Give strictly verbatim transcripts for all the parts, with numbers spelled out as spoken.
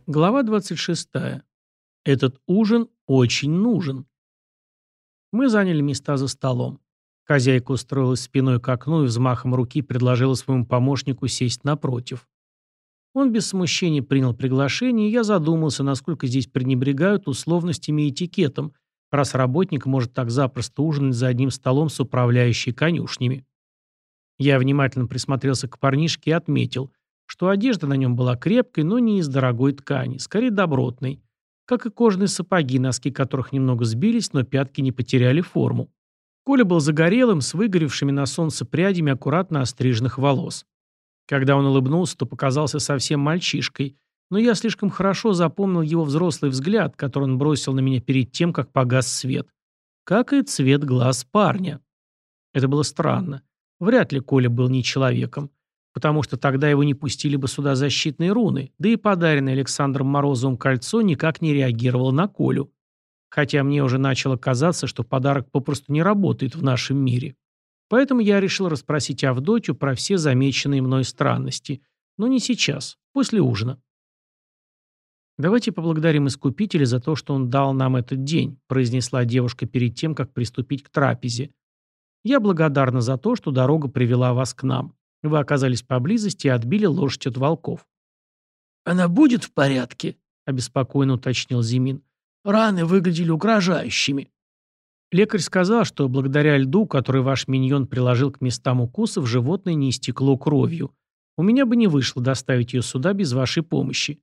Глава двадцать шестая. Этот ужин очень нужен. Мы заняли места за столом. Хозяйка устроилась спиной к окну и взмахом руки предложила своему помощнику сесть напротив. Он без смущения принял приглашение, и я задумался, насколько здесь пренебрегают условностями и этикетом, раз работник может так запросто ужинать за одним столом с управляющей конюшнями. Я внимательно присмотрелся к парнишке и отметил, что одежда на нем была крепкой, но не из дорогой ткани, скорее добротной, как и кожаные сапоги, носки которых немного сбились, но пятки не потеряли форму. Коля был загорелым, с выгоревшими на солнце прядями аккуратно остриженных волос. Когда он улыбнулся, то показался совсем мальчишкой, но я слишком хорошо запомнил его взрослый взгляд, который он бросил на меня перед тем, как погас свет. Как и цвет глаз парня. Это было странно. Вряд ли Коля был не человеком, потому что тогда его не пустили бы сюда защитные руны, да и подаренное Александром Морозовым кольцо никак не реагировало на Колю. Хотя мне уже начало казаться, что подарок попросту не работает в нашем мире. Поэтому я решил расспросить Авдотью про все замеченные мной странности. Но не сейчас, после ужина. «Давайте поблагодарим Искупителя за то, что он дал нам этот день», произнесла девушка перед тем, как приступить к трапезе. «Я благодарна за то, что дорога привела вас к нам. Вы оказались поблизости и отбили лошадь от волков». «Она будет в порядке?» – обеспокоенно уточнил Зимин. «Раны выглядели угрожающими». Лекарь сказал, что благодаря льду, который ваш миньон приложил к местам укусов, животное не истекло кровью. У меня бы не вышло доставить ее сюда без вашей помощи.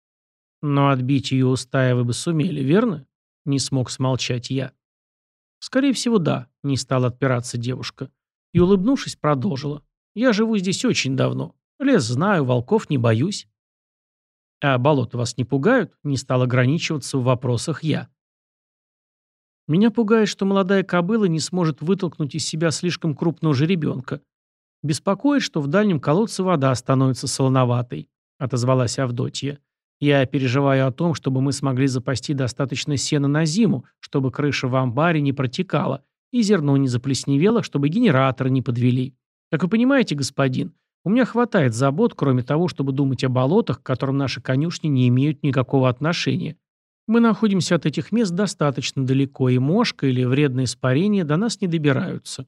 Но отбить ее у стаи вы бы сумели, верно? Не смог смолчать я. Скорее всего, да, не стала отпираться девушка. И, улыбнувшись, продолжила. Я живу здесь очень давно. Лес знаю, волков не боюсь. А болота вас не пугают? Не стал ограничиваться в вопросах я. Меня пугает, что молодая кобыла не сможет вытолкнуть из себя слишком крупного жеребенка. Беспокоит, что в дальнем колодце вода становится солоноватой, отозвалась Авдотья. Я переживаю о том, чтобы мы смогли запасти достаточно сена на зиму, чтобы крыша в амбаре не протекала, и зерно не заплесневело, чтобы генераторы не подвели. Как вы понимаете, господин, у меня хватает забот, кроме того, чтобы думать о болотах, к которым наши конюшни не имеют никакого отношения. Мы находимся от этих мест достаточно далеко, и мошка или вредные испарения до нас не добираются.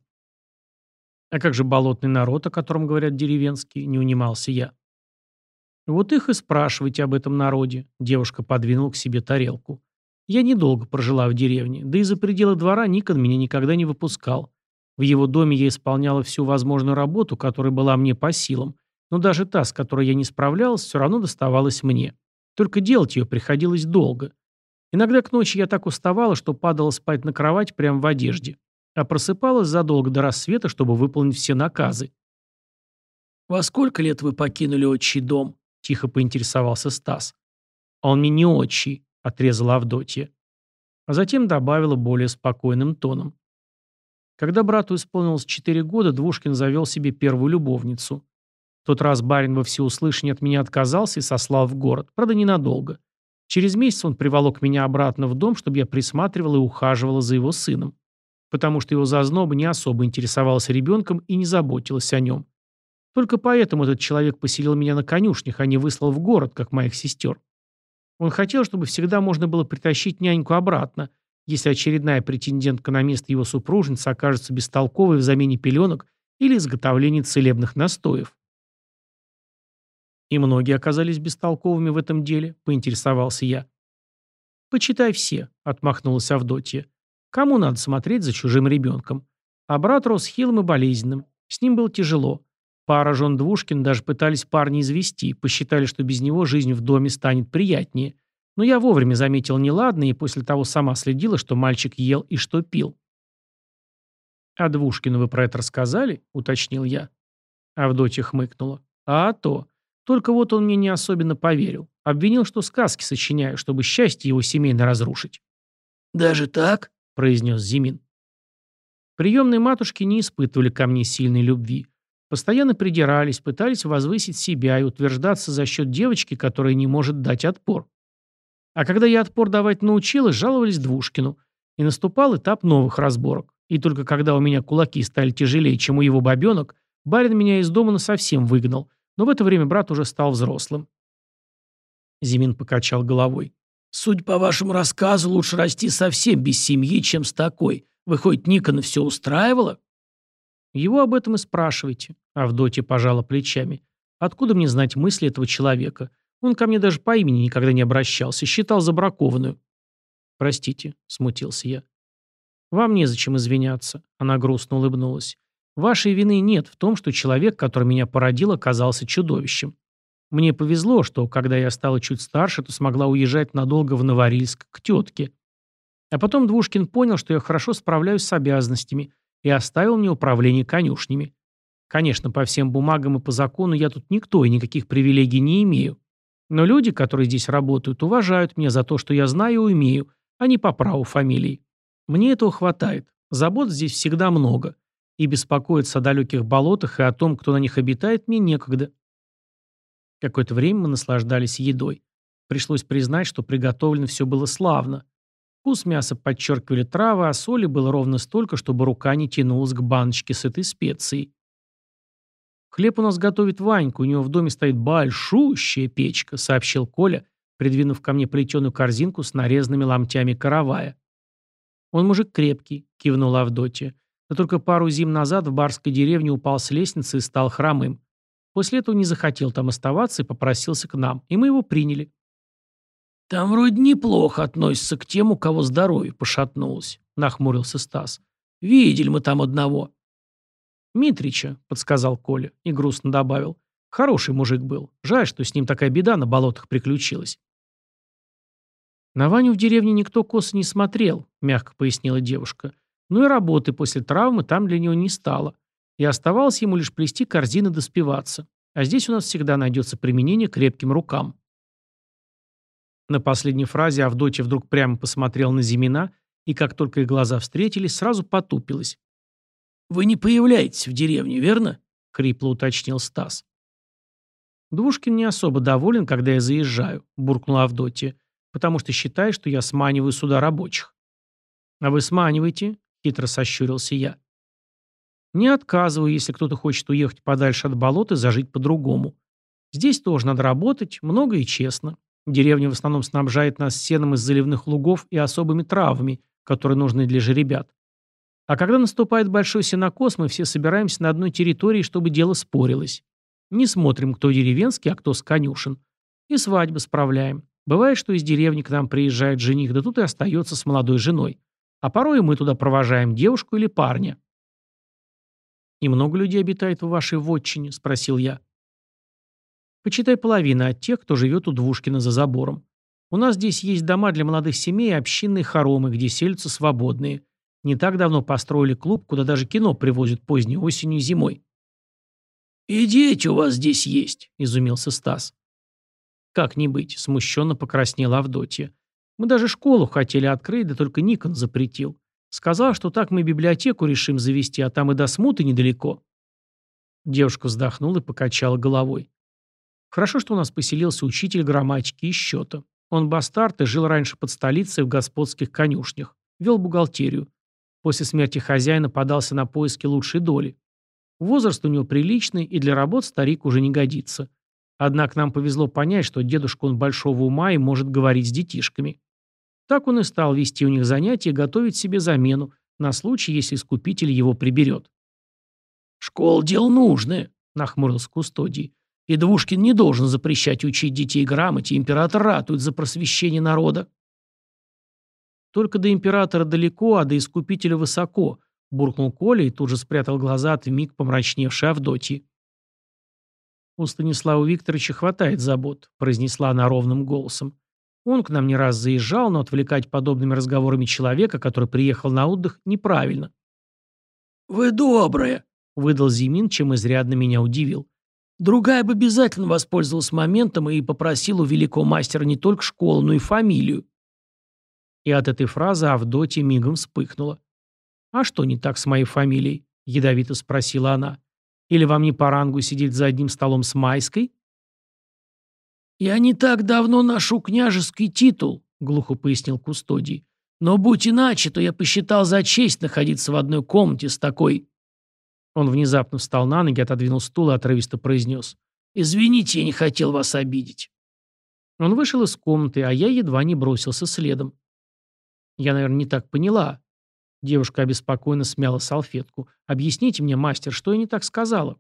А как же болотный народ, о котором говорят деревенские, не унимался я. Вот их и спрашивайте об этом народе, девушка подвинула к себе тарелку. Я недолго прожила в деревне, да и за пределы двора Никон меня никогда не выпускал. В его доме я исполняла всю возможную работу, которая была мне по силам, но даже та, с которой я не справлялась, все равно доставалась мне. Только делать ее приходилось долго. Иногда к ночи я так уставала, что падала спать на кровать прямо в одежде, а просыпалась задолго до рассвета, чтобы выполнить все наказы. «Во сколько лет вы покинули отчий дом?» – тихо поинтересовался Стас. «Он мне не отчий», – отрезала Авдотья. А затем добавила более спокойным тоном. Когда брату исполнилось четыре года, Двушкин завел себе первую любовницу. В тот раз барин во всеуслышание от меня отказался и сослал в город, правда ненадолго. Через месяц он приволок меня обратно в дом, чтобы я присматривала и ухаживала за его сыном. Потому что его зазноба не особо интересовалась ребенком и не заботилась о нем. Только поэтому этот человек поселил меня на конюшнях, а не выслал в город, как моих сестер. Он хотел, чтобы всегда можно было притащить няньку обратно, если очередная претендентка на место его супружницы окажется бестолковой в замене пеленок или изготовлении целебных настоев. «И многие оказались бестолковыми в этом деле», — поинтересовался я. «Почитай все», — отмахнулась Авдотья. «Кому надо смотреть за чужим ребенком? А брат рос хилым и болезненным. С ним было тяжело. Пара жен Двушкин даже пытались парня извести, посчитали, что без него жизнь в доме станет приятнее. Но я вовремя заметил неладное и после того сама следила, что мальчик ел и что пил». «А Двушкину вы про это рассказали?» — уточнил я. Авдотья хмыкнула. «А то. Только вот он мне не особенно поверил. Обвинил, что сказки сочиняю, чтобы счастье его семейно разрушить». «Даже так?» – произнес Зимин. Приемные матушки не испытывали ко мне сильной любви. Постоянно придирались, пытались возвысить себя и утверждаться за счет девочки, которая не может дать отпор. А когда я отпор давать научилась, жаловались Двушкину. И наступал этап новых разборок. И только когда у меня кулаки стали тяжелее, чем у его бабенок, барин меня из дома насовсем выгнал. Но в это время брат уже стал взрослым. Зимин покачал головой. Судя по вашему рассказу, лучше расти совсем без семьи, чем с такой. Выходит, Никона все устраивало? Его об этом и спрашивайте. Авдотья пожала плечами. Откуда мне знать мысли этого человека? Он ко мне даже по имени никогда не обращался, считал забракованную. Простите, смутился я. Вам незачем извиняться. Она грустно улыбнулась. Вашей вины нет в том, что человек, который меня породил, оказался чудовищем. Мне повезло, что, когда я стала чуть старше, то смогла уезжать надолго в Новорильск к тетке. А потом Двушкин понял, что я хорошо справляюсь с обязанностями, и оставил мне управление конюшнями. Конечно, по всем бумагам и по закону я тут никто и никаких привилегий не имею. Но люди, которые здесь работают, уважают меня за то, что я знаю и умею, а не по праву фамилии. Мне этого хватает. Забот здесь всегда много. И беспокоиться о далеких болотах и о том, кто на них обитает, мне некогда. Какое-то время мы наслаждались едой. Пришлось признать, что приготовлено все было славно. Вкус мяса подчеркивали травы, а соли было ровно столько, чтобы рука не тянулась к баночке с этой специей. «Хлеб у нас готовит Ванька, у него в доме стоит большущая печка», — сообщил Коля, придвинув ко мне плетеную корзинку с нарезанными ломтями каравая. «Он мужик крепкий», — кивнула Авдотья. «Но только пару зим назад в барской деревне упал с лестницы и стал хромым. После этого не захотел там оставаться и попросился к нам, и мы его приняли». «Там вроде неплохо относятся к тем, у кого здоровье пошатнулось», — нахмурился Стас. «Видели мы там одного». «Митрича», — подсказал Коля и грустно добавил. «Хороший мужик был. Жаль, что с ним такая беда на болотах приключилась». «На Ваню в деревне никто косо не смотрел», — мягко пояснила девушка. «Ну и работы после травмы там для него не стало. И оставалось ему лишь плести корзины да спиваться. А здесь у нас всегда найдется применение крепким рукам». На последней фразе Авдотья вдруг прямо посмотрела на Зимина и, как только их глаза встретились, сразу потупилась. «Вы не появляетесь в деревне, верно?» — хрипло уточнил Стас. «Двушкин не особо доволен, когда я заезжаю», — буркнула Авдотья, «потому что считает, что я сманиваю сюда рабочих». «А вы сманиваете?» — хитро сощурился я. «Не отказываю, если кто-то хочет уехать подальше от болот и зажить по-другому. Здесь тоже надо работать, много и честно. Деревня в основном снабжает нас сеном из заливных лугов и особыми травами, которые нужны для жеребят. А когда наступает большой сенокос, мы все собираемся на одной территории, чтобы дело спорилось. Не смотрим, кто деревенский, а кто с конюшен. И свадьбы справляем. Бывает, что из деревни к нам приезжает жених, да тут и остается с молодой женой. А порой и мы туда провожаем девушку или парня». «И много людей обитает в вашей вотчине?» – спросил я. «Почитай половина от тех, кто живет у Двушкина за забором. У нас здесь есть дома для молодых семей и общинные хоромы, где селятся свободные. Не так давно построили клуб, куда даже кино привозят поздней осенью и зимой». «И дети у вас здесь есть», — изумился Стас. «Как не быть», — смущенно покраснела Авдотья. «Мы даже школу хотели открыть, да только Никон запретил. Сказал, что так мы библиотеку решим завести, а там и до Смуты недалеко». Девушка вздохнула и покачала головой. «Хорошо, что у нас поселился учитель грамматики и счета. Он бастард и жил раньше под столицей в господских конюшнях. Вел бухгалтерию. После смерти хозяина подался на поиски лучшей доли. Возраст у него приличный, и для работ старик уже не годится. Однако нам повезло понять, что дедушка он большого ума и может говорить с детишками. Так он и стал вести у них занятия и готовить себе замену, на случай, если искупитель его приберет». «Школа дело нужное», — нахмурился Кустодий. «И Двушкин не должен запрещать учить детей грамоте, император ратует за просвещение народа». «Только до императора далеко, а до искупителя высоко», — буркнул Коля и тут же спрятал глаза от вмиг помрачневшей Авдотьи. «У Станислава Викторовича хватает забот», — произнесла она ровным голосом. «Он к нам не раз заезжал, но отвлекать подобными разговорами человека, который приехал на отдых, неправильно». «Вы добрая», — выдал Зимин, чем изрядно меня удивил. «Другая бы обязательно воспользовалась моментом и попросила у великого мастера не только школу, но и фамилию». И от этой фразы Авдотья мигом вспыхнула. «А что не так с моей фамилией?» – ядовито спросила она. «Или вам не по рангу сидеть за одним столом с Майской?» «Я не так давно ношу княжеский титул», — глухо пояснил Кустодий. «Но будь иначе, то я посчитал за честь находиться в одной комнате с такой...» Он внезапно встал на ноги, отодвинул стул и отрывисто произнес. «Извините, я не хотел вас обидеть». Он вышел из комнаты, а я едва не бросился следом. Я, наверное, не так поняла. Девушка обеспокоенно смяла салфетку. «Объясните мне, мастер, что я не так сказала?»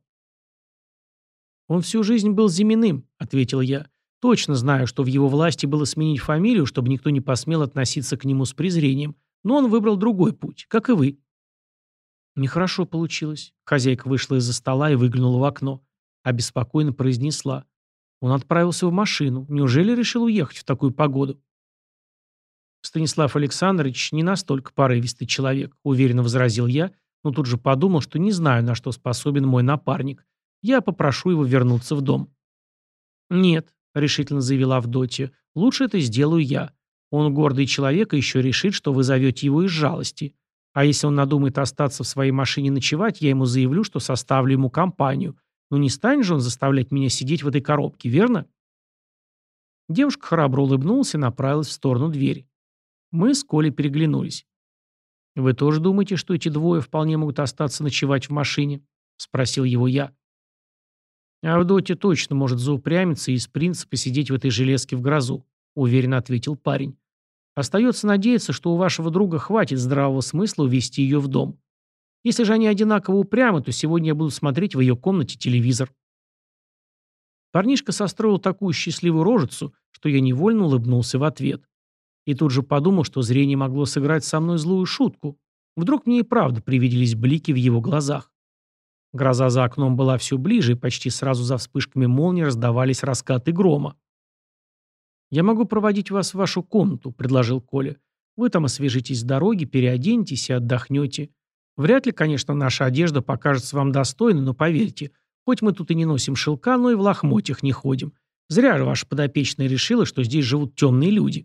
«Он всю жизнь был Зиминым», — ответил я. «Точно знаю, что в его власти было сменить фамилию, чтобы никто не посмел относиться к нему с презрением. Но он выбрал другой путь, как и вы». Нехорошо получилось. Хозяйка вышла из-за стола и выглянула в окно. Обеспокоенно произнесла. «Он отправился в машину. Неужели решил уехать в такую погоду?» «Станислав Александрович не настолько порывистый человек», — уверенно возразил я, но тут же подумал, что не знаю, на что способен мой напарник. Я попрошу его вернуться в дом. «Нет», — решительно заявила Авдотья, — «лучше это сделаю я. Он гордый человек и еще решит, что вы зовете его из жалости. А если он надумает остаться в своей машине ночевать, я ему заявлю, что составлю ему компанию. Ну не станет же он заставлять меня сидеть в этой коробке, верно?» Девушка храбро улыбнулась и направилась в сторону двери. Мы с Колей переглянулись. «Вы тоже думаете, что эти двое вполне могут остаться ночевать в машине?» — спросил его я. «Авдотья точно может заупрямиться и из принципа сидеть в этой железке в грозу», — уверенно ответил парень. «Остается надеяться, что у вашего друга хватит здравого смысла увести ее в дом. Если же они одинаково упрямы, то сегодня я буду смотреть в ее комнате телевизор». Парнишка состроил такую счастливую рожицу, что я невольно улыбнулся в ответ. И тут же подумал, что зрение могло сыграть со мной злую шутку. Вдруг мне и правда привиделись блики в его глазах. Гроза за окном была все ближе, и почти сразу за вспышками молнии раздавались раскаты грома. «Я могу проводить вас в вашу комнату», — предложил Коля. «Вы там освежитесь с дороги, переоденетесь и отдохнете. Вряд ли, конечно, наша одежда покажется вам достойной, но поверьте, хоть мы тут и не носим шелка, но и в лохмотьях не ходим. Зря же ваша подопечная решила, что здесь живут темные люди».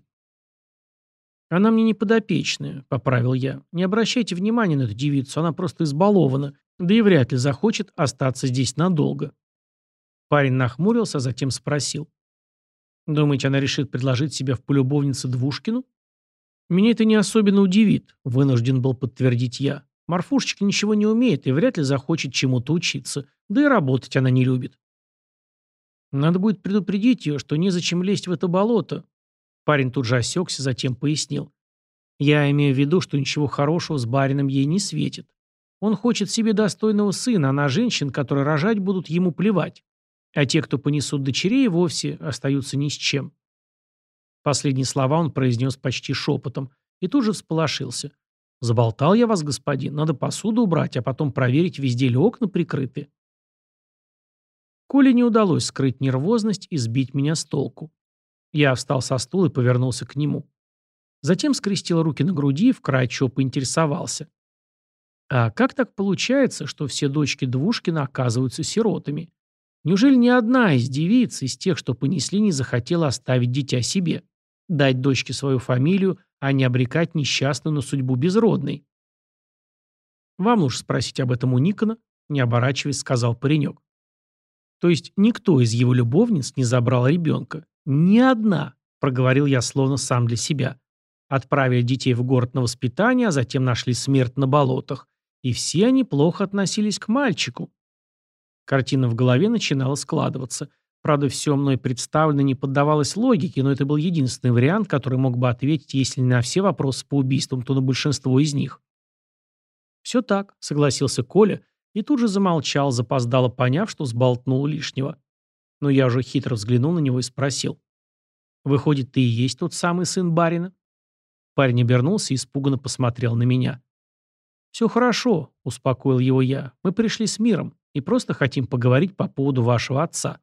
«Она мне не подопечная», — поправил я. «Не обращайте внимания на эту девицу, она просто избалована, да и вряд ли захочет остаться здесь надолго». Парень нахмурился, а затем спросил. «Думаете, она решит предложить себя в полюбовнице Двушкину?» «Меня это не особенно удивит», — вынужден был подтвердить я. «Марфушечка ничего не умеет и вряд ли захочет чему-то учиться, да и работать она не любит». «Надо будет предупредить ее, что незачем лезть в это болото». Парень тут же осекся, затем пояснил. «Я имею в виду, что ничего хорошего с барином ей не светит. Он хочет себе достойного сына, а на женщин, которые рожать будут, ему плевать. А те, кто понесут дочерей, вовсе остаются ни с чем». Последние слова он произнес почти шепотом и тут же всполошился. «Заболтал я вас, господин, надо посуду убрать, а потом проверить, везде ли окна прикрыты». Коле не удалось скрыть нервозность и сбить меня с толку. Я встал со стула и повернулся к нему. Затем скрестил руки на груди и вкратчиво поинтересовался. «А как так получается, что все дочки Двушкина оказываются сиротами? Неужели ни одна из девиц, из тех, что понесли, не захотела оставить дитя себе? Дать дочке свою фамилию, а не обрекать несчастную на судьбу безродной?» «Вам лучше спросить об этом у Никона», — не оборачиваясь, сказал паренек. «То есть никто из его любовниц не забрал ребенка? Ни одна», — проговорил я словно сам для себя. Отправили детей в город на воспитание, а затем нашли смерть на болотах. И все они плохо относились к мальчику. Картина в голове начинала складываться. Правда, все мной представлено не поддавалось логике, но это был единственный вариант, который мог бы ответить, если не на все вопросы по убийствам, то на большинство из них. «Все так», — согласился Коля, и тут же замолчал, запоздало поняв, что сболтнул лишнего. Но я уже хитро взглянул на него и спросил. «Выходит, ты и есть тот самый сын барина?» Парень обернулся и испуганно посмотрел на меня. «Все хорошо», — успокоил его я. «Мы пришли с миром и просто хотим поговорить по поводу вашего отца».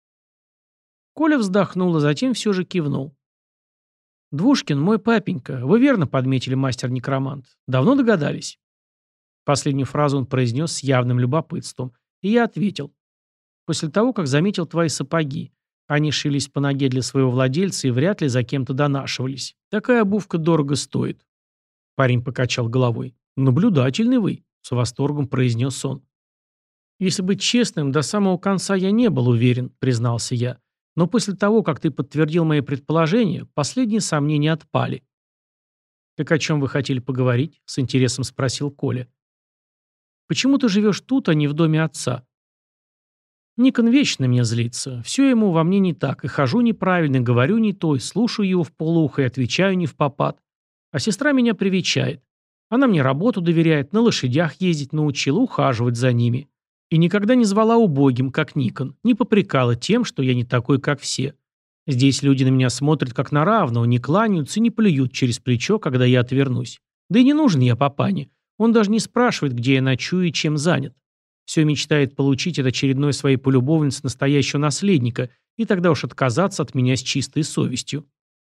Коля вздохнул, а затем все же кивнул. «Двушкин, мой папенька, вы верно подметили, мастер-некромант. Давно догадались?» Последнюю фразу он произнес с явным любопытством, и я ответил. «После того, как заметил твои сапоги. Они шились по ноге для своего владельца и вряд ли за кем-то донашивались. Такая обувка дорого стоит». Парень покачал головой. «Наблюдательный вы», — с восторгом произнес он. «Если быть честным, до самого конца я не был уверен», — признался я. «Но после того, как ты подтвердил мои предположения, последние сомнения отпали». «Так о чем вы хотели поговорить?» — с интересом спросил Коля. «Почему ты живешь тут, а не в доме отца?» Никон вечно на меня злится. Все ему во мне не так. И хожу неправильно, и говорю не то, и слушаю его вполуха, и отвечаю не впопад. А сестра меня привечает. Она мне работу доверяет, на лошадях ездить научила, ухаживать за ними. И никогда не звала убогим, как Никон, не попрекала тем, что я не такой, как все. Здесь люди на меня смотрят как на равного, не кланяются и не плюют через плечо, когда я отвернусь. Да и не нужен я папане. Он даже не спрашивает, где я ночую и чем занят. Все мечтает получить от очередной своей полюбовницы настоящего наследника, и тогда уж отказаться от меня с чистой совестью.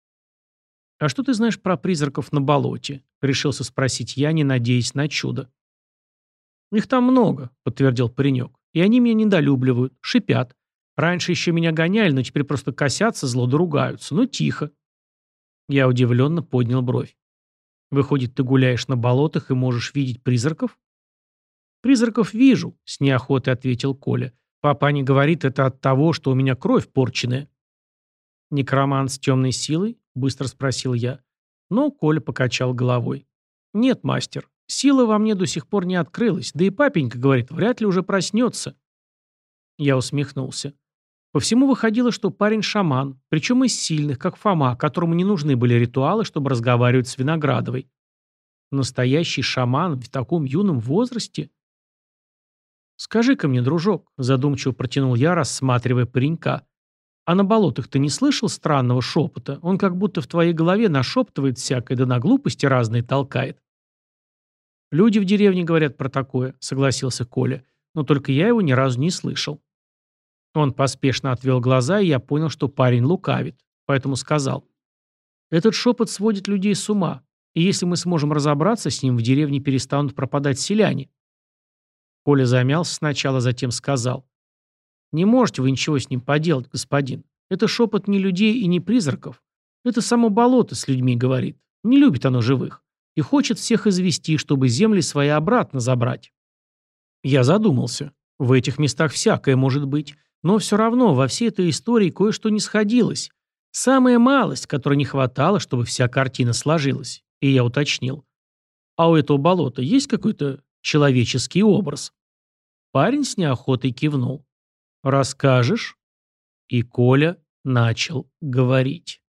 «А что ты знаешь про призраков на болоте?» — решился спросить я, не надеясь на чудо. «Их там много», — подтвердил паренек. «И они меня недолюбливают, шипят. Раньше еще меня гоняли, но теперь просто косятся, зло да ругаются. Ну, тихо». Я удивленно поднял бровь. «Выходит, ты гуляешь на болотах и можешь видеть призраков?» «Призраков вижу», — с неохотой ответил Коля. «Папа не говорит, это от того, что у меня кровь порченная». «Некромант с темной силой?» — быстро спросил я. Но Коля покачал головой. «Нет, мастер, сила во мне до сих пор не открылась, да и папенька говорит, вряд ли уже проснется». Я усмехнулся. По всему выходило, что парень шаман, причем из сильных, как Фома, которому не нужны были ритуалы, чтобы разговаривать с Виноградовой. Настоящий шаман в таком юном возрасте? «Скажи-ка мне, дружок», — задумчиво протянул я, рассматривая паренька, «а на болотах ты не слышал странного шепота? Он как будто в твоей голове нашептывает всякое, да на глупости разные толкает». «Люди в деревне говорят про такое», — согласился Коля, «но только я его ни разу не слышал». Он поспешно отвел глаза, и я понял, что парень лукавит, поэтому сказал: «Этот шепот сводит людей с ума, и если мы сможем разобраться с ним, в деревне перестанут пропадать селяне». Коля замялся сначала, затем сказал: «Не можете вы ничего с ним поделать, господин. Это шепот не людей и не призраков. Это само болото с людьми говорит. Не любит оно живых. И хочет всех извести, чтобы земли свои обратно забрать». Я задумался. В этих местах всякое может быть. Но все равно во всей этой истории кое-что не сходилось. Самая малость, которой не хватало, чтобы вся картина сложилась. И я уточнил: «А у этого болота есть какой-то человеческий образ?» Парень с неохотой кивнул. «Расскажешь?» И Коля начал говорить.